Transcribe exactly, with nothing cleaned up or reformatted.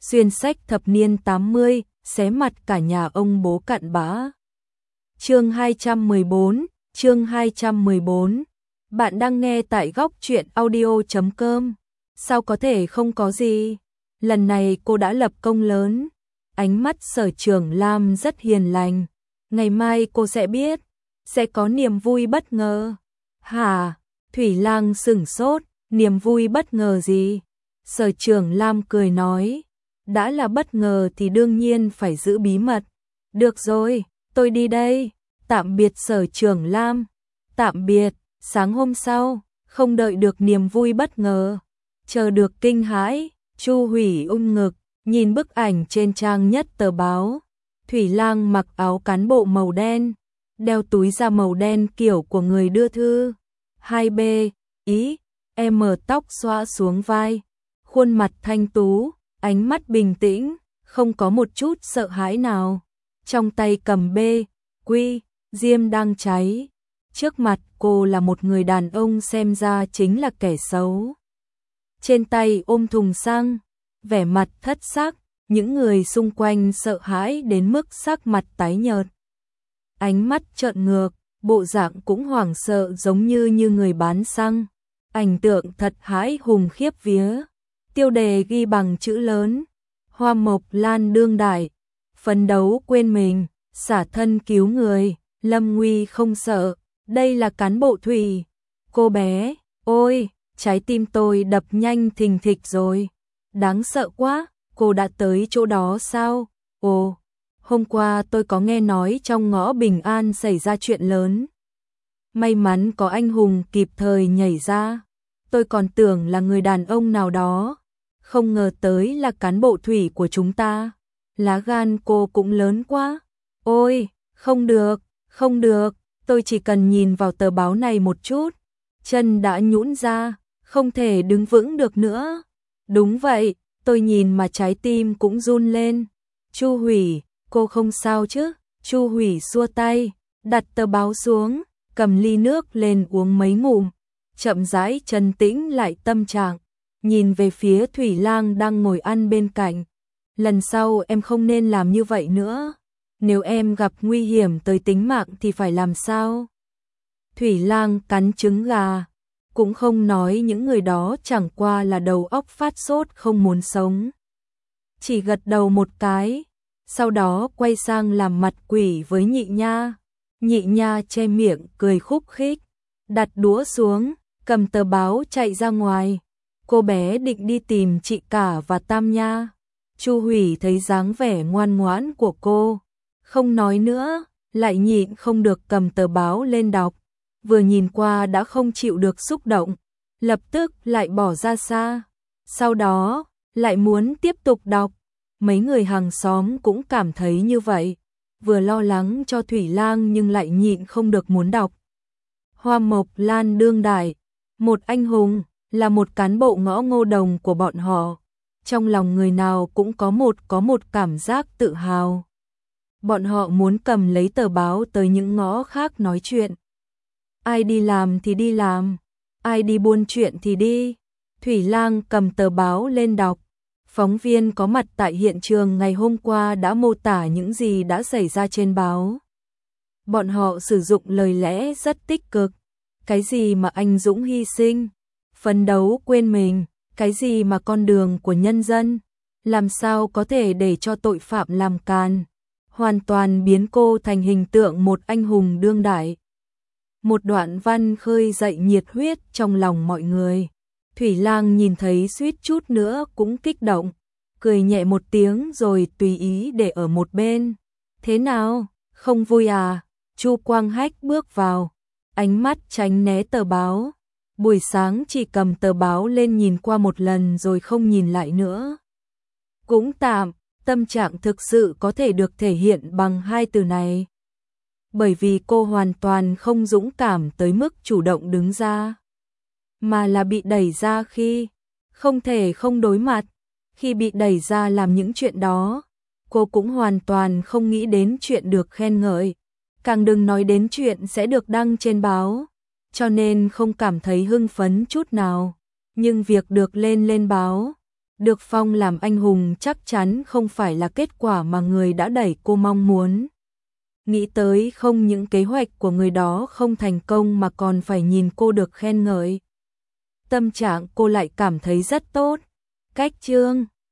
xuyên sách thập niên tám mươi, xé mặt cả nhà ông bố cặn bã. Chương hai trăm mười bốn, chương hai trăm mười bốn. Bạn đang nghe tại góc truyện audio chấm com. Sao có thể không có gì? Lần này cô đã lập công lớn. Ánh mắt Sở Trường Lam rất hiền lành. Ngày mai cô sẽ biết, sẽ có niềm vui bất ngờ. Hả? Thủy Lang sửng sốt, niềm vui bất ngờ gì? Sở Trường Lam cười nói, đã là bất ngờ thì đương nhiên phải giữ bí mật. Được rồi, tôi đi đây. Tạm biệt Sở Trường Lam. Tạm biệt. Sáng hôm sau, không đợi được niềm vui bất ngờ, chờ được kinh hãi, Chu Hủy ung ngực, nhìn bức ảnh trên trang nhất tờ báo. Thủy Lang mặc áo cán bộ màu đen, đeo túi da màu đen kiểu của người đưa thư. hai B, ý, em tóc xõa xuống vai, khuôn mặt thanh tú, ánh mắt bình tĩnh, không có một chút sợ hãi nào. Trong tay cầm B, quy, diêm đang cháy. Trước mặt cô là một người đàn ông xem ra chính là kẻ xấu. Trên tay ôm thùng xăng, vẻ mặt thất sắc, những người xung quanh sợ hãi đến mức sắc mặt tái nhợt. Ánh mắt trợn ngược, bộ dạng cũng hoảng sợ giống như như người bán xăng. Ảnh tượng thật hãi hùng khiếp vía. Tiêu đề ghi bằng chữ lớn, Hoa Mộc Lan đương đại, phấn đấu quên mình, xả thân cứu người, lâm nguy không sợ. Đây là cán bộ Thủy. Cô bé, ôi, trái tim tôi đập nhanh thình thịch rồi. Đáng sợ quá, cô đã tới chỗ đó sao? Ồ, hôm qua tôi có nghe nói trong ngõ Bình An xảy ra chuyện lớn. May mắn có anh hùng kịp thời nhảy ra. Tôi còn tưởng là người đàn ông nào đó. Không ngờ tới là cán bộ Thủy của chúng ta. Lá gan cô cũng lớn quá. Ôi, không được, không được. Tôi chỉ cần nhìn vào tờ báo này một chút, chân đã nhũn ra, không thể đứng vững được nữa. Đúng vậy, tôi nhìn mà trái tim cũng run lên. Chu Hủy, cô không sao chứ? Chu Hủy xua tay, đặt tờ báo xuống, cầm ly nước lên uống mấy ngụm, chậm rãi trấn tĩnh lại tâm trạng, nhìn về phía Thủy Lang đang ngồi ăn bên cạnh. Lần sau em không nên làm như vậy nữa. Nếu em gặp nguy hiểm tới tính mạng thì phải làm sao? Thủy Lang cắn trứng gà, cũng không nói những người đó chẳng qua là đầu óc phát sốt không muốn sống. Chỉ gật đầu một cái, sau đó quay sang làm mặt quỷ với Nhị Nha. Nhị Nha che miệng cười khúc khích, đặt đũa xuống, cầm tờ báo chạy ra ngoài. Cô bé định đi tìm chị cả và Tam Nha. Chu Hủy thấy dáng vẻ ngoan ngoãn của cô, không nói nữa, lại nhịn không được cầm tờ báo lên đọc. Vừa nhìn qua đã không chịu được xúc động, lập tức lại bỏ ra xa. Sau đó, lại muốn tiếp tục đọc. Mấy người hàng xóm cũng cảm thấy như vậy, vừa lo lắng cho Thủy Lang nhưng lại nhịn không được muốn đọc. Hoa Mộc Lan đương đại, một anh hùng, là một cán bộ ngõ Ngô Đồng của bọn họ. Trong lòng người nào cũng có một có một cảm giác tự hào. Bọn họ muốn cầm lấy tờ báo tới những ngõ khác nói chuyện. Ai đi làm thì đi làm, ai đi buôn chuyện thì đi. Thủy Lang cầm tờ báo lên đọc. Phóng viên có mặt tại hiện trường ngày hôm qua đã mô tả những gì đã xảy ra trên báo. Bọn họ sử dụng lời lẽ rất tích cực. Cái gì mà anh dũng hy sinh, phấn đấu quên mình, cái gì mà con đường của nhân dân, làm sao có thể để cho tội phạm làm càn. Hoàn toàn biến cô thành hình tượng một anh hùng đương đại. Một đoạn văn khơi dậy nhiệt huyết trong lòng mọi người. Thủy Lang nhìn thấy suýt chút nữa cũng kích động, cười nhẹ một tiếng rồi tùy ý để ở một bên. Thế nào, không vui à? Chu Quang Hách bước vào, ánh mắt tránh né tờ báo. Buổi sáng chỉ cầm tờ báo lên nhìn qua một lần rồi không nhìn lại nữa. Cũng tạm. Tâm trạng thực sự có thể được thể hiện bằng hai từ này. Bởi vì cô hoàn toàn không dũng cảm tới mức chủ động đứng ra, mà là bị đẩy ra khi không thể không đối mặt. Khi bị đẩy ra làm những chuyện đó, cô cũng hoàn toàn không nghĩ đến chuyện được khen ngợi, càng đừng nói đến chuyện sẽ được đăng trên báo, cho nên không cảm thấy hưng phấn chút nào. Nhưng việc được lên lên báo, Được phong làm anh hùng chắc chắn không phải là kết quả mà người đã đẩy cô mong muốn. Nghĩ tới không những kế hoạch của người đó không thành công mà còn phải nhìn cô được khen ngợi. Tâm trạng cô lại cảm thấy rất tốt. Cách chương